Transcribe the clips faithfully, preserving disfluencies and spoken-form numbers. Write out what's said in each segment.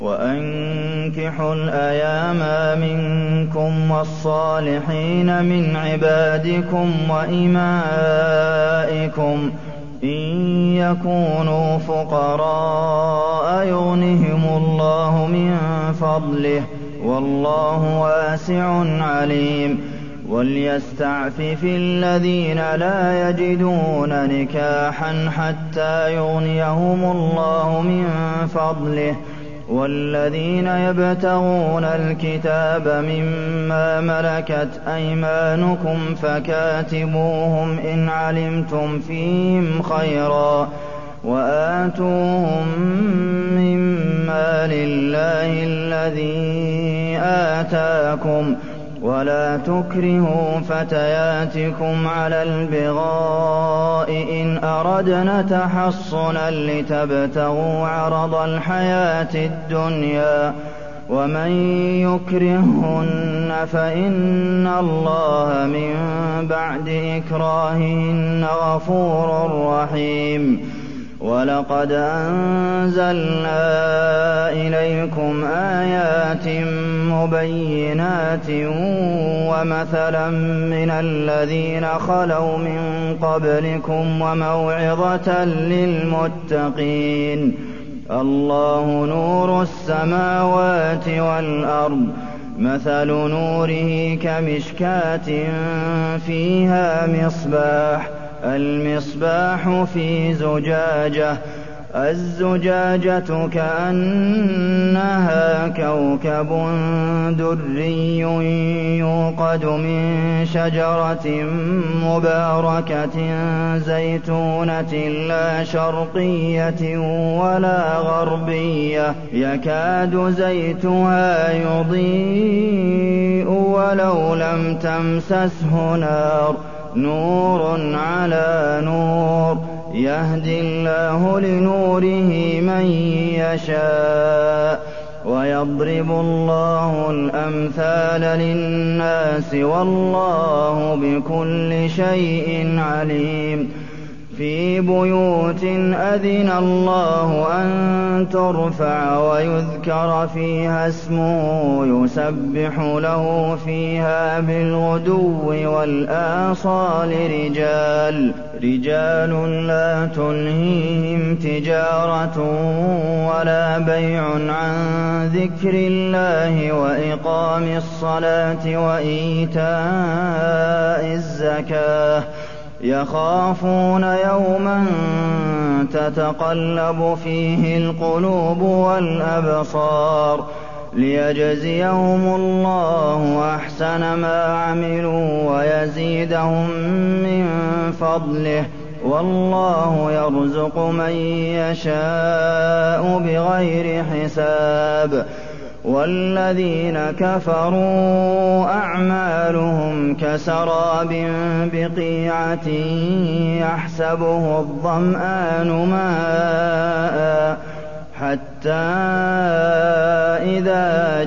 وَأَنكِحُوا الْأَيَامَ مِنكُمْ وَالصَّالِحِينَ مِنْ عِبَادِكُمْ وَإِمَائِكُمْ إِن يَكُونُوا فُقَرَاءَ يُغْنِهِمُ اللَّهُ مِن فَضْلِهِ ۗ وَاللَّهُ وَاسِعٌ عَلِيمٌ. وَلْيَسْتَعْفِفِ الَّذِينَ لَا يَجِدُونَ نِكَاحًا حَتَّىٰ يُغْنِيَهُمُ اللَّهُ مِن فَضْلِهِ ۗ وَالَّذِينَ يَبْتَغُونَ الْكِتَابَ مِمَّا مَلَكَتْ أَيْمَانُكُمْ فَكَاتِبُوهُمْ إِنْ عَلِمْتُمْ فِيهِمْ خَيْرًا ۖ وَآتُوهُم مِّن مَّالِ اللَّهِ الَّذِي آتَاكُمْ ۚ وَلَا تُكْرِهُوا فَتَيَاتِكُمْ عَلَى الْبِغَاءِ إِنْ أَرَدْنَ تَحَصُّنًا لِّتَبْتَغُوا عَرَضَ الْحَيَاةِ الدُّنْيَا ۚ وَمَن يُكْرِههُّنَّ فَإِنَّ اللَّهَ مِن بَعْدِ إِكْرَاهِهِنَّ غَفُورٌ رَّحِيمٌ. وَلَقَدْ أَنزَلْنَا إِلَيْكُمْ آيَاتٍ مُّبَيِّنَاتٍ وَمَثَلًا مِّنَ الَّذِينَ خَلَوْا مِن قَبْلِكُمْ وَمَوْعِظَةً لِّلْمُتَّقِينَ. اللَّهُ نُورُ السَّمَاوَاتِ وَالْأَرْضِ ۚ مَثَلُ نُورِهِ كَمِشْكَاةٍ فِيهَا مِصْبَاحٌ، الْمِصْبَاحُ فِي زُجَاجَةٍ، الزُّجَاجَةُ كَأَنَّهَا كَوْكَبٌ دُرِّيٌّ يُوقَدُ مِن شَجَرَةٍ مُّبَارَكَةٍ زَيْتُونَةٍ لَّا شَرْقِيَّةٍ وَلَا غَرْبِيَّةٍ يَكَادُ زَيْتُهَا يُضِيءُ وَلَوْ لَمْ تَمْسَسْهُ نَارٌ ۚ نُّورٌ عَلَىٰ نُورٍ ۗ يَهْدِي اللَّهُ لِنُورِهِ مَن يَشَاءُ ۚ وَيَضْرِبُ اللَّهُ الْأَمْثَالَ لِلنَّاسِ ۗ وَاللَّهُ بِكُلِّ شَيْءٍ عَلِيمٌ. فِي بُيُوتٍ أَذِنَ اللَّهُ أَن تُرْفَعَ وَيُذْكَرَ فِيهَا اسْمُهُ يُسَبِّحُ لَهُ فِيهَا بِالْغُدُوِّ وَالْآصَالِ رِجَالٌ رِجَالٌ لَّا تُلْهِيهِمْ تِجَارَةٌ وَلَا بَيْعٌ عَن ذِكْرِ اللَّهِ وَإِقَامِ الصَّلَاةِ وَإِيتَاءِ الزَّكَاةِ ۚ يَخَافُونَ يَوْمًا تَتَقَلَّبُ فِيهِ الْقُلُوبُ وَالْأَبْصَارُ لِيَجْزِيَهُمُ اللَّهُ أَحْسَنَ مَا عَمِلُوا وَيَزِيدَهُم مِّن فَضْلِهِ ۗ وَاللَّهُ يَرْزُقُ مَن يَشَاءُ بِغَيْرِ حِسَابٍ. وَالَّذِينَ كَفَرُوا أَعْمَالُهُمْ كَسَرَابٍ بِقِيعَةٍ يَحْسَبُهُ الظَّمْآنُ مَاءً حَتَّىٰ إِذَا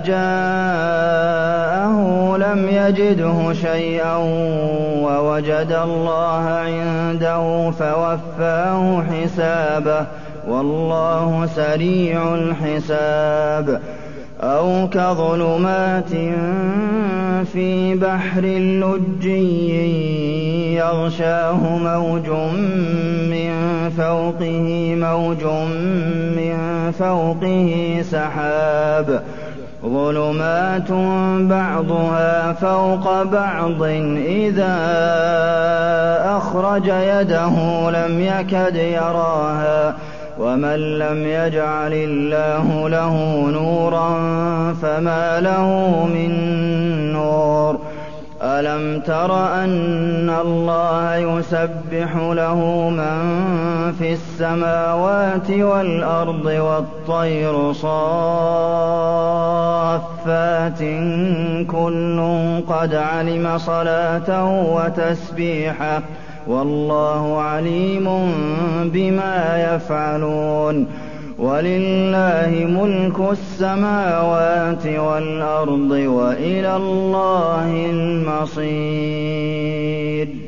جَاءَهُ لَمْ يَجِدْهُ شَيْئًا وَوَجَدَ اللَّهَ عِندَهُ فَوَفَّاهُ حِسَابَهُ ۗ وَاللَّهُ سَرِيعُ الْحِسَابِ. أَوْ كَظُلُمَاتٍ فِي بَحْرٍ لُّجِّيٍّ يَغْشَاهُ مَوْجٌ مِّن فَوْقِهِ مَوْجٌ مِّن فَوْقِهِ سَحَابٌ ۚ ظُلُمَاتٌ بَعْضُهَا فَوْقَ بَعْضٍ إِذَا أَخْرَجَ يَدَهُ لَمْ يَكَدْ يَرَاهَا ۗ وَمَن لَّمْ يَجْعَلِ اللَّهُ لَهُ نُورًا فَمَا لَهُ مِن نُّورٍ. أَلَمْ تَرَ أَنَّ اللَّهَ يُسَبِّحُ لَهُ مَن فِي السَّمَاوَاتِ وَالْأَرْضِ وَالطَّيْرُ صَافَّاتٍ ۖ كُلٌّ قَدْ عَلِمَ صَلَاتَهُ وَتَسْبِيحَهُ ۗ وَاللَّهُ عَلِيمٌ بِمَا يَفْعَلُونَ. وَلِلَّهِ مُلْكُ السَّمَاوَاتِ وَالْأَرْضِ ۖ وَإِلَى اللَّهِ الْمَصِيرُ.